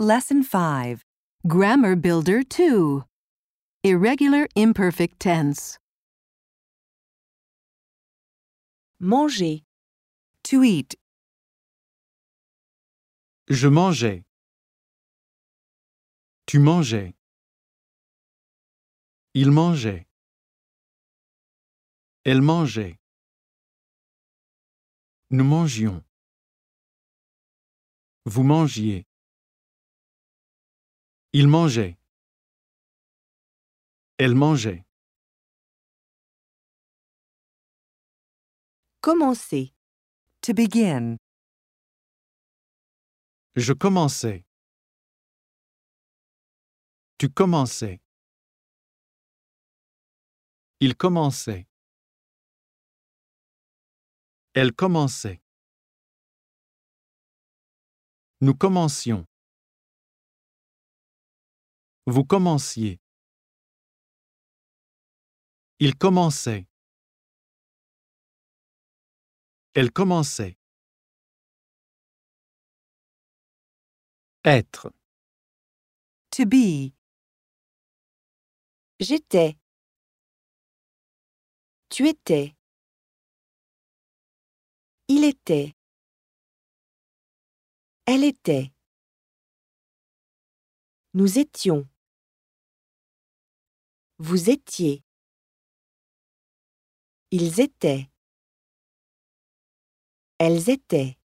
Lesson 5. Grammar Builder 2. Irregular imperfect tense. Manger, To eat. Je mangeais. Tu mangeais. Il mangeait. Elle mangeait. Nous mangions. Vous mangiez. Il mangeait. Elle mangeait. commencer, To begin. Je commençais. Tu commençais. Il commençait. Elle commençait. Nous commencions. Vous commenciez. Il commençait. Elle commençait. Être. To be. j'étais, tu étais, il était, elle était, nous étions, vous étiez, ils étaient, elles étaient.